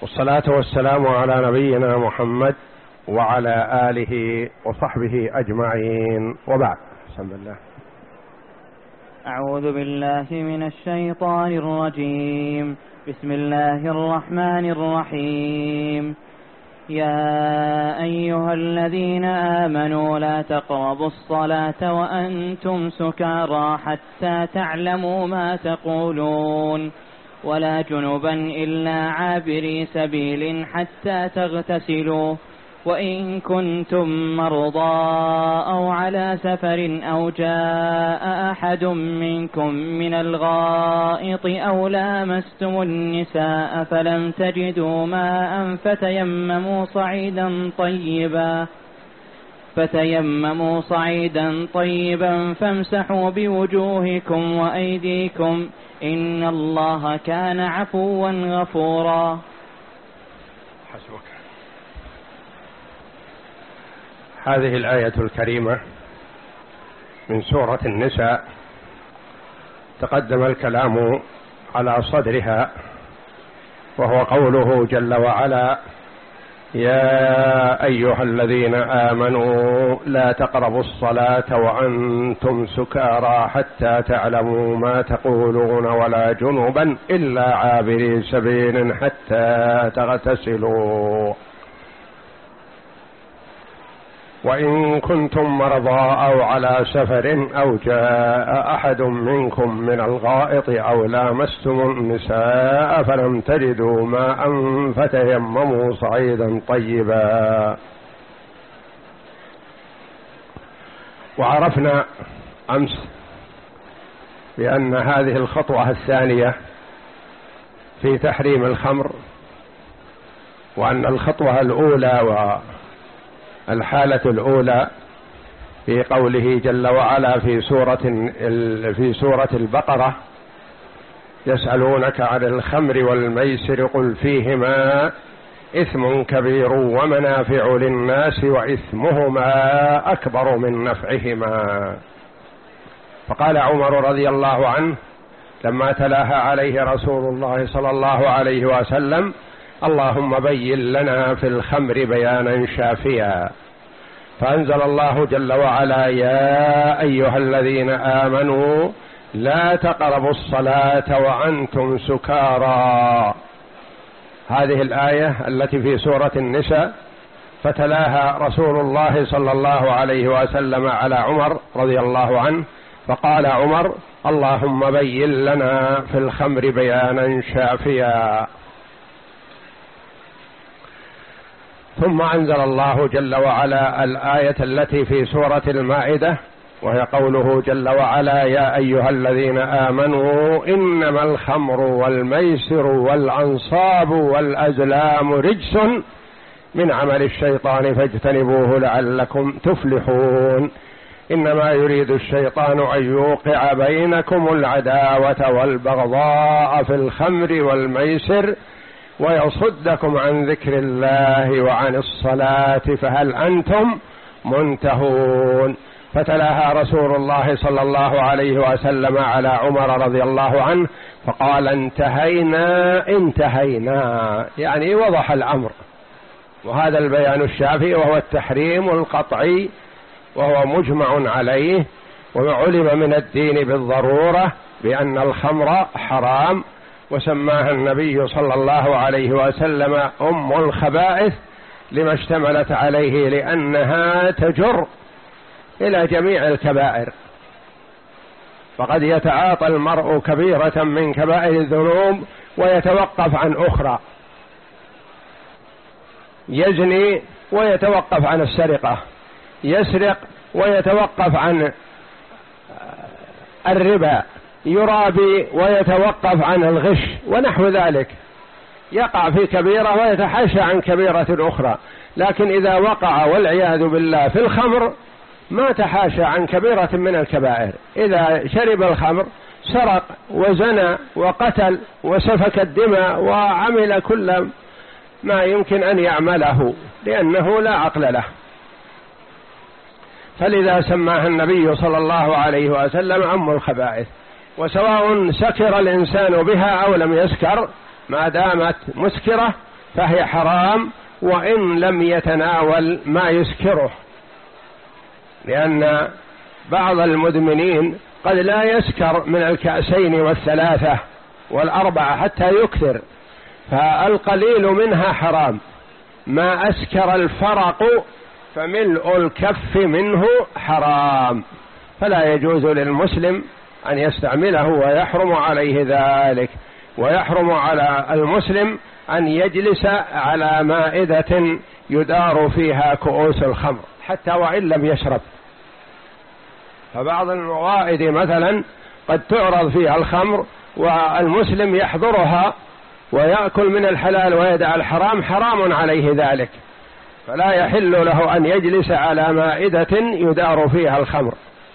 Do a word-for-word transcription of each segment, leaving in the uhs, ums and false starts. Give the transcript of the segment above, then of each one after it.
والصلاة والسلام على نبينا محمد وعلى آله وصحبه أجمعين، وبعد. بسم الله. أعوذ بالله من الشيطان الرجيم. بسم الله الرحمن الرحيم. يا أيها الذين آمنوا لا تقربوا الصلاة وأنتم سكارى حتى تعلموا ما تقولون ولا جنبا إلا عابري سبيل حتى تغتسلوا وإن كنتم مرضى أو على سفر أو جاء أحد منكم من الغائط أو لامستم النساء فلم تجدوا ماء فتيمموا صعيدا طيبا فتيمموا صعيدا طيبا فامسحوا بوجوهكم وأيديكم إن الله كان عفوا غفورا. حسبك. هذه الآية الكريمة من سورة النساء تقدم الكلام على صدرها، وهو قوله جل وعلا: يا أيها الذين آمنوا لا تقربوا الصلاة وأنتم سكارى حتى تعلموا ما تقولون ولا جنبا إلا عابري سبيل حتى تغتسلوا وإن كنتم مرضى أو على سفر أو جاء أحد منكم من الغائط أو لامستم النساء فلم تجدوا ماء فتيمموا صعيدا طيبا. وعرفنا أمس بأن هذه الخطوة الثانية في تحريم الخمر، وأن الخطوة الأولى و الحالة الأولى في قوله جل وعلا في سورة في سورة البقرة: يسألونك عن الخمر والميسر قل فيهما إثم كبير ومنافع للناس وإثمهما أكبر من نفعهما. فقال عمر رضي الله عنه لما تلاها عليه رسول الله صلى الله عليه وسلم: اللهم بين لنا في الخمر بيانا شافيا. فأنزل الله جل وعلا: يا أيها الذين آمنوا لا تقربوا الصلاة وأنتم سكارى. هذه الآية التي في سورة النساء فتلاها رسول الله صلى الله عليه وسلم على عمر رضي الله عنه، فقال عمر: اللهم بين لنا في الخمر بيانا شافيا. ثم أنزل الله جل وعلا الآية التي في سورة المائدة، وهي قوله جل وعلا: يا أيها الذين آمنوا إنما الخمر والميسر والأنصاب والأزلام رجس من عمل الشيطان فاجتنبوه لعلكم تفلحون. إنما يريد الشيطان أن يوقع بينكم العداوة والبغضاء في الخمر والميسر ويصدكم عن ذكر الله وعن الصلاة فهل أنتم منتهون. فتلاها رسول الله صلى الله عليه وسلم على عمر رضي الله عنه فقال: انتهينا انتهينا، يعني وضح الأمر. وهذا البيان الشافي وهو التحريم القطعي، وهو مجمع عليه، وعلم من الدين بالضرورة بأن الخمر حرام، وسماها النبي صلى الله عليه وسلم أم الخبائث لما اشتملت عليه، لأنها تجر إلى جميع الكبائر. فقد يتعاطى المرء كبيرة من كبائر الذنوب ويتوقف عن أخرى، يزني ويتوقف عن السرقة، يسرق ويتوقف عن الربا، يرابي ويتوقف عن الغش ونحو ذلك، يقع في كبيرة ويتحاشى عن كبيرة أخرى. لكن إذا وقع والعياذ بالله في الخمر ما تحاشى عن كبيرة من الكبائر. إذا شرب الخمر سرق وزنى وقتل وسفك الدماء وعمل كل ما يمكن أن يعمله، لأنه لا عقل له. فلذا سماها النبي صلى الله عليه وسلم أم الخبائث. وسواء سكر الإنسان بها أو لم يسكر، ما دامت مسكرة فهي حرام وإن لم يتناول ما يسكره، لأن بعض المدمنين قد لا يسكر من الكأسين والثلاثة والأربعة حتى يكثر، فالقليل منها حرام. ما أسكر الفرق فملء الكف منه حرام، فلا يجوز للمسلم أن يستعمله ويحرم عليه ذلك. ويحرم على المسلم أن يجلس على مائدة يدار فيها كؤوس الخمر حتى وإن لم يشرب. فبعض الموائد مثلا قد تعرض فيها الخمر والمسلم يحضرها ويأكل من الحلال ويدع الحرام، حرام عليه ذلك، فلا يحل له أن يجلس على مائدة يدار فيها الخمر.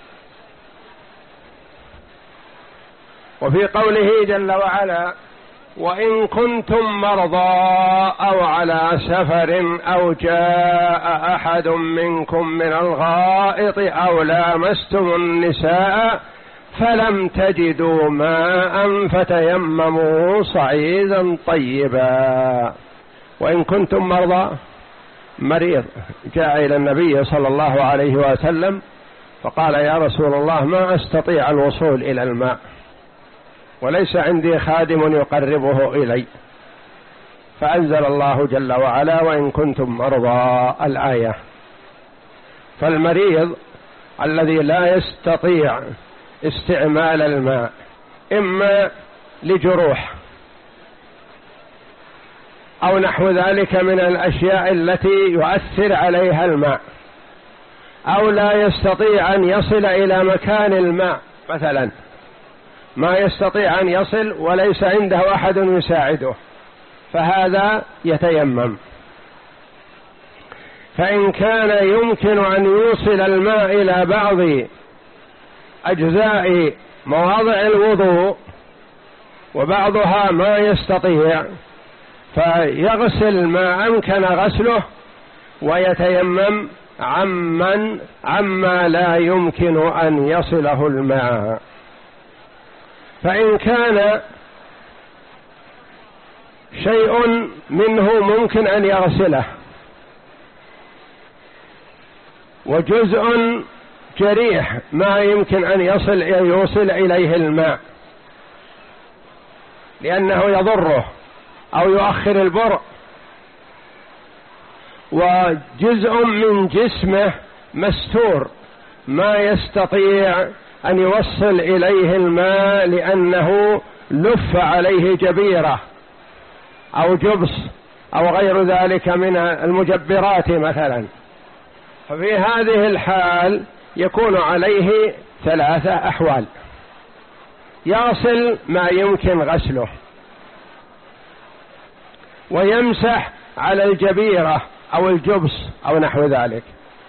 وفي قوله جل وعلا: وإن كنتم مرضى أو على سفر أو جاء أحد منكم من الغائط أو لامستم النساء فلم تجدوا ماء فتيمموا صعيدا طيبا. وإن كنتم مرضى، مريض جاء إلى النبي صلى الله عليه وسلم فقال: يا رسول الله، ما أستطيع الوصول إلى الماء وليس عندي خادم يقربه إلي، فأنزل الله جل وعلا: وإن كنتم مرضى، الآية. فالمريض الذي لا يستطيع استعمال الماء إما لجروح أو نحو ذلك من الأشياء التي يؤثر عليها الماء، أو لا يستطيع أن يصل إلى مكان الماء، مثلا ما يستطيع أن يصل وليس عنده أحد يساعده، فهذا يتيمم. فإن كان يمكن أن يوصل الماء إلى بعض أجزاء مواضع الوضوء وبعضها ما يستطيع، فيغسل ما أمكن غسله ويتيمم عمن عما لا يمكن أن يصله الماء. فإن كان شيء منه ممكن أن يغسله وجزء جريح ما يمكن أن يصل يوصل إليه الماء لأنه يضره أو يؤخر البرء، وجزء من جسمه مستور ما يستطيع أن يوصل إليه الماء لأنه لف عليه جبيرة أو جبس أو غير ذلك من المجبرات مثلا، ففي هذه الحال يكون عليه ثلاثة أحوال: يغسل ما يمكن غسله، ويمسح على الجبيرة أو الجبس أو نحو ذلك،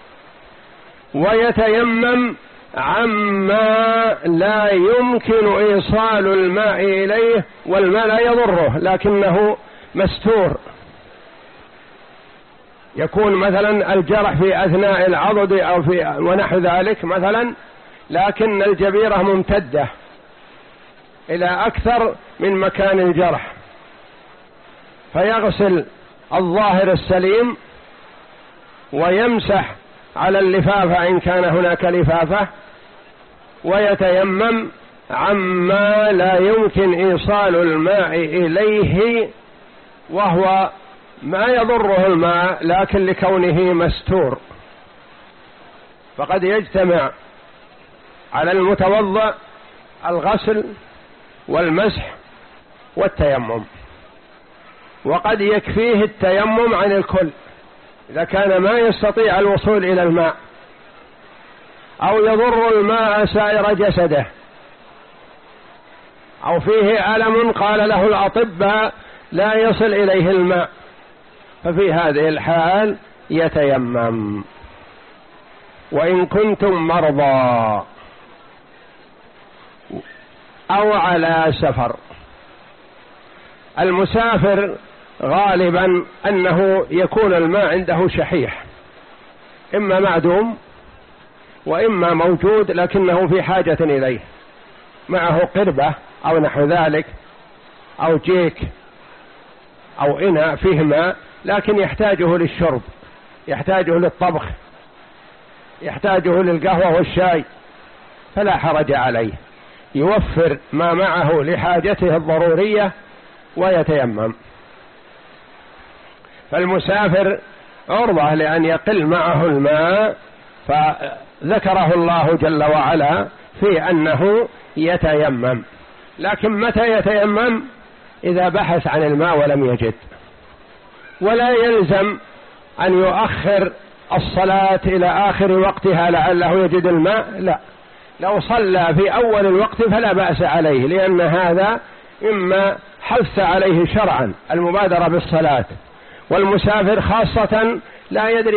ويتيمم عما لا يمكن إيصال الماء إليه والماء لا يضره لكنه مستور، يكون مثلا الجرح في أثناء العضد أو في ونحو ذلك مثلا، لكن الجبيرة ممتدة إلى أكثر من مكان الجرح، فيغسل الظاهر السليم ويمسح على اللفافة إن كان هناك لفافة، ويتيمم عما لا يمكن إيصال الماء إليه وهو ما يضره الماء لكن لكونه مستور. فقد يجتمع على المتوضأ الغسل والمسح والتيمم، وقد يكفيه التيمم عن الكل إذا كان ما يستطيع الوصول إلى الماء أو يضر الماء سائر جسده أو فيه ألم قال له الأطباء لا يصل إليه الماء، ففي هذه الحال يتيمم. وإن كنتم مرضى أو على سفر، المسافر غالبا أنه يكون الماء عنده شحيح، إما معدوم وإما موجود لكنه في حاجة إليه، معه قربة أو نحو ذلك أو جيك أو إناء فيه ماء لكن يحتاجه للشرب، يحتاجه للطبخ، يحتاجه للقهوة والشاي، فلا حرج عليه، يوفر ما معه لحاجته الضرورية ويتيمم. فالمسافر عرضة لأن يقل معه الماء، فذكره الله جل وعلا في أنه يتيمم. لكن متى يتيمم؟ إذا بحث عن الماء ولم يجد. ولا يلزم أن يؤخر الصلاة إلى آخر وقتها لعله يجد الماء، لا، لو صلى في أول الوقت فلا بأس عليه، لأن هذا إما حث عليه شرعا المبادرة بالصلاة، والمسافر خاصة لا يدري